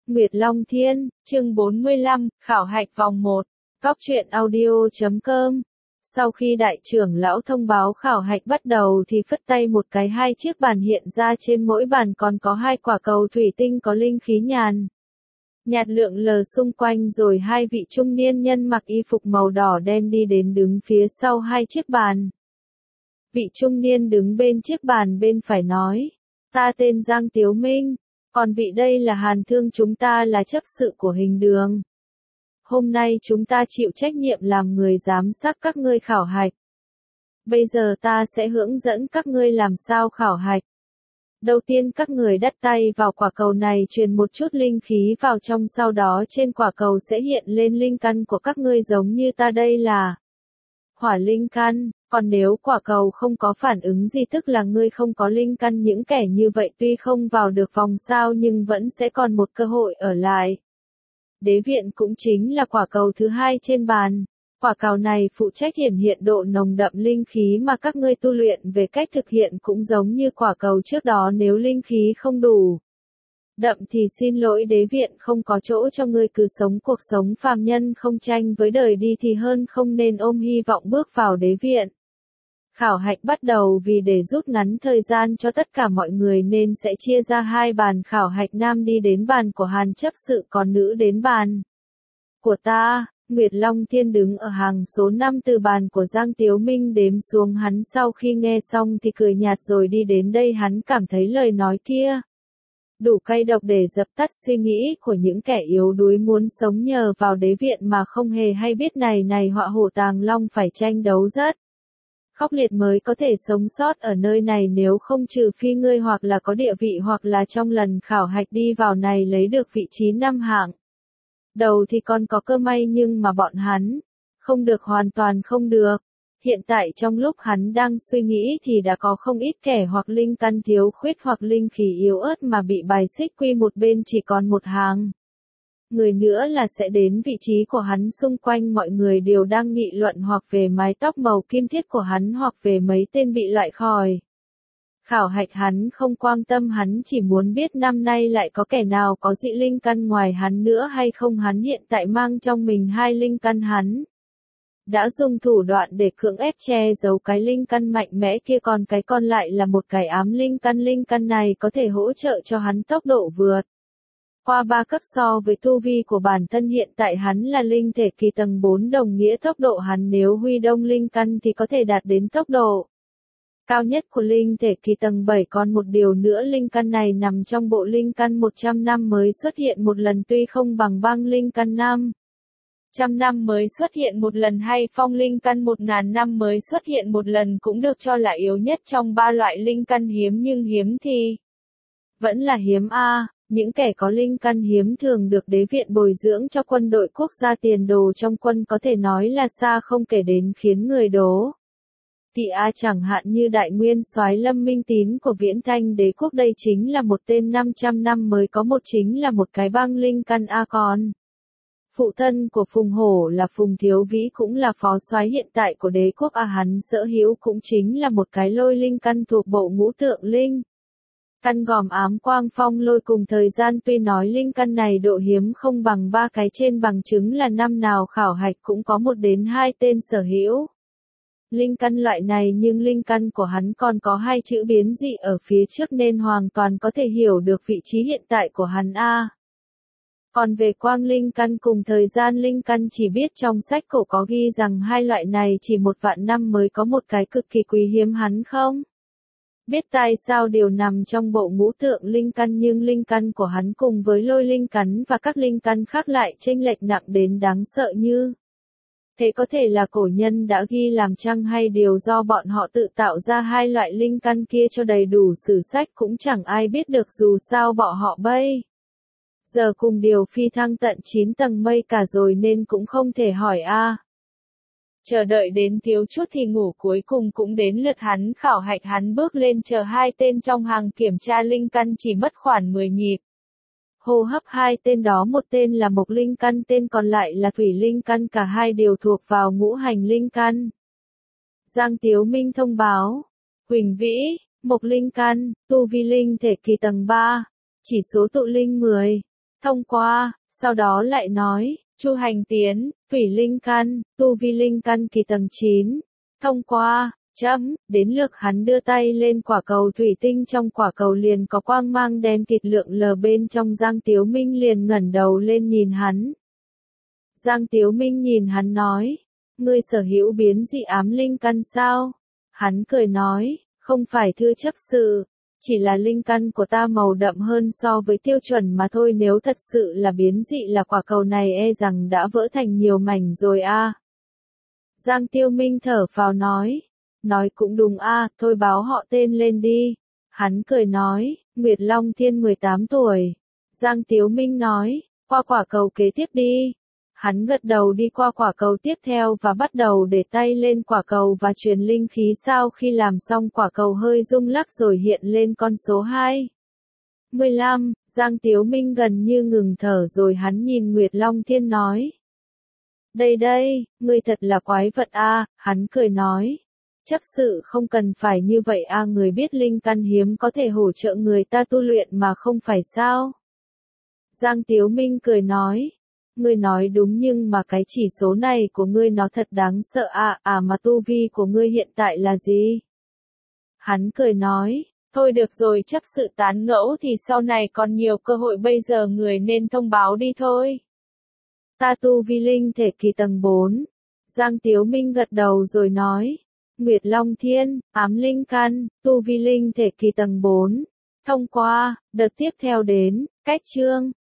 Nguyệt Long Thiên, chương 45, khảo hạch vòng 1, Cóc truyện audio.com. Sau khi đại trưởng lão thông báo khảo hạch bắt đầu thì phất tay một cái, hai chiếc bàn hiện ra, trên mỗi bàn còn có hai quả cầu thủy tinh có linh khí nhàn nhạt lượn lờ xung quanh, rồi hai vị trung niên nhân mặc y phục màu đỏ đen đi đến đứng phía sau hai chiếc bàn. Vị trung niên đứng bên chiếc bàn bên phải nói, ta tên Giang Tiếu Minh, còn vị đây là Hàn Thương, chúng ta là chấp sự của hình đường. Hôm nay chúng ta chịu trách nhiệm làm người giám sát các ngươi khảo hạch. Bây giờ ta sẽ hướng dẫn các ngươi làm sao khảo hạch. Đầu tiên các người đặt tay vào quả cầu này, truyền một chút linh khí vào trong, sau đó trên quả cầu sẽ hiện lên linh căn của các ngươi, giống như ta đây là hỏa linh căn. Còn nếu quả cầu không có phản ứng gì tức là ngươi không có linh căn. Những kẻ như vậy tuy không vào được vòng sao nhưng vẫn sẽ còn một cơ hội ở lại. Đế viện cũng chính là quả cầu thứ hai trên bàn. Quả cầu này phụ trách hiển hiện độ nồng đậm linh khí mà các ngươi tu luyện. Về cách thực hiện cũng giống như quả cầu trước đó, nếu linh khí không đủ đậm thì xin lỗi đế viện không có chỗ cho ngươi, cứ sống cuộc sống phàm nhân không tranh với đời đi thì hơn, không nên ôm hy vọng bước vào đế viện. Khảo hạch bắt đầu, vì để rút ngắn thời gian cho tất cả mọi người nên sẽ chia ra hai bàn khảo hạch, nam đi đến bàn của Hàn chấp sự, còn nữ đến bàn của ta. Nguyệt Long Thiên đứng ở hàng số 5 từ bàn của Giang Tiếu Minh đếm xuống. Hắn sau khi nghe xong thì cười nhạt rồi đi đến đây. Hắn cảm thấy lời nói kia đủ cay độc để dập tắt suy nghĩ của những kẻ yếu đuối muốn sống nhờ vào đế viện mà không hề hay biết này họa hổ tàng long phải tranh đấu rất khốc liệt mới có thể sống sót ở nơi này, nếu không trừ phi ngươi hoặc là có địa vị hoặc là trong lần khảo hạch đi vào này lấy được vị trí 5 hạng đầu thì còn có cơ may, nhưng mà bọn hắn không được, hoàn toàn không được. Hiện tại trong lúc hắn đang suy nghĩ thì đã có không ít kẻ hoặc linh căn thiếu khuyết hoặc linh khí yếu ớt mà bị bài xích quy một bên, chỉ còn một hàng người nữa là sẽ đến vị trí của hắn. Xung quanh mọi người đều đang nghị luận hoặc về mái tóc màu kim thiết của hắn hoặc về mấy tên bị loại khỏi khảo hạch. Hắn không quan tâm, hắn chỉ muốn biết năm nay lại có kẻ nào có dị linh căn ngoài hắn nữa hay không. Hắn hiện tại mang trong mình hai linh căn, hắn đã dùng thủ đoạn để cưỡng ép che giấu cái linh căn mạnh mẽ kia, còn cái còn lại là một cái ám linh căn. Linh căn này có thể hỗ trợ cho hắn tốc độ vượt qua 3 cấp so với tu vi của bản thân. Hiện tại hắn là linh thể kỳ tầng 4, đồng nghĩa tốc độ hắn nếu huy động linh căn thì có thể đạt đến tốc độ cao nhất của linh thể kỳ tầng 7. Còn một điều nữa, linh căn này nằm trong bộ linh căn 100 năm mới xuất hiện một lần, tuy không bằng băng linh căn 500 năm mới xuất hiện một lần hay phong linh căn 1000 năm mới xuất hiện một lần, cũng được cho là yếu nhất trong ba loại linh căn hiếm, nhưng hiếm thì vẫn là hiếm a. Những kẻ có linh căn hiếm thường được đế viện bồi dưỡng cho quân đội quốc gia, tiền đồ trong quân có thể nói là xa không kể đến, khiến người đố kỵ a. Chẳng hạn như đại nguyên soái Lâm Minh Tín của Viễn Thanh đế quốc, đây chính là một tên 500 năm mới có một, chính là một cái băng linh căn a. Còn phụ thân của Phùng Hổ là Phùng Thiếu Vĩ, cũng là phó soái hiện tại của đế quốc a. Hắn sở hữu cũng chính là một cái lôi linh căn thuộc bộ ngũ tượng linh căn, gồm ám quang phong lôi cùng thời gian. Tuy nói linh căn này độ hiếm không bằng ba cái trên, bằng chứng là năm nào khảo hạch cũng có 1 đến 2 tên sở hữu linh căn loại này, nhưng linh căn của hắn còn có 2 chữ biến dị ở phía trước nên hoàn toàn có thể hiểu được vị trí hiện tại của hắn a. Còn về quang linh căn cùng thời gian linh căn, chỉ biết trong sách cổ có ghi rằng hai loại này chỉ 1 vạn năm mới có một cái, cực kỳ quý hiếm. Hắn không biết tại sao đều nằm trong bộ ngũ tượng linh căn, nhưng linh căn của hắn cùng với lôi linh căn và các linh căn khác lại chênh lệch nặng đến đáng sợ như thế. Có thể là cổ nhân đã ghi làm chăng, hay điều do bọn họ tự tạo ra hai loại linh căn kia cho đầy đủ sử sách cũng chẳng ai biết được, dù sao bọn họ bây giờ cùng điều phi thăng tận 9 tầng mây cả rồi nên cũng không thể hỏi a. Chờ đợi đến thiếu chút thì ngủ, cuối cùng cũng đến lượt hắn khảo hạch. Hắn bước lên chờ hai tên trong hàng kiểm tra linh căn, chỉ mất khoảng 10 nhịp hô hấp. Hai tên đó, một tên là mộc linh căn, tên còn lại là thủy linh căn, cả hai đều thuộc vào ngũ hành linh căn. Giang Tiếu Minh thông báo, Huỳnh Vĩ, mộc linh căn, tu vi linh thể kỳ tầng 3, chỉ số tụ linh 10, Thông qua, sau đó lại nói, chu hành tiến, thủy linh căn, tu vi linh căn kỳ tầng 9. Thông qua, chấm, đến lượt hắn đưa tay lên quả cầu thủy tinh, trong quả cầu liền có quang mang đen kịt lượn lờ bên trong. Giang Tiếu Minh liền ngẩng đầu lên nhìn hắn. Giang Tiếu Minh nhìn hắn nói, ngươi sở hữu biến dị ám linh căn sao? Hắn cười nói, không phải thưa chấp sự, chỉ là linh căn của ta màu đậm hơn so với tiêu chuẩn mà thôi, nếu thật sự là biến dị là quả cầu này e rằng đã vỡ thành nhiều mảnh rồi a. Giang Tiêu Minh thở phào nói cũng đúng a, thôi báo họ tên lên đi. Hắn cười nói, Nguyệt Long Thiên 18 tuổi. Giang Tiếu Minh nói, qua quả cầu kế tiếp đi. Hắn gật đầu đi qua quả cầu tiếp theo và bắt đầu để tay lên quả cầu và truyền linh khí. Sau khi làm xong, quả cầu hơi rung lắc rồi hiện lên con số 15. Giang Tiếu Minh gần như ngừng thở rồi hắn nhìn Nguyệt Long Thiên nói, đây, ngươi thật là quái vật a. Hắn cười nói, chấp sự không cần phải như vậy a, người biết linh căn hiếm có thể hỗ trợ người ta tu luyện mà không phải sao? Giang Tiếu Minh cười nói, ngươi nói đúng, nhưng mà cái chỉ số này của ngươi nó thật đáng sợ a. Mà tu vi của ngươi hiện tại là gì? Hắn cười nói, thôi được rồi, chấp sự tán ngẫu thì sau này còn nhiều cơ hội, bây giờ người nên thông báo đi thôi. Ta tu vi linh thể kỳ tầng 4. Giang Tiếu Minh gật đầu rồi nói, Nguyệt Long Thiên, ám linh căn, tu vi linh thể kỳ tầng 4. Thông qua, đợt tiếp theo đến, cách chương.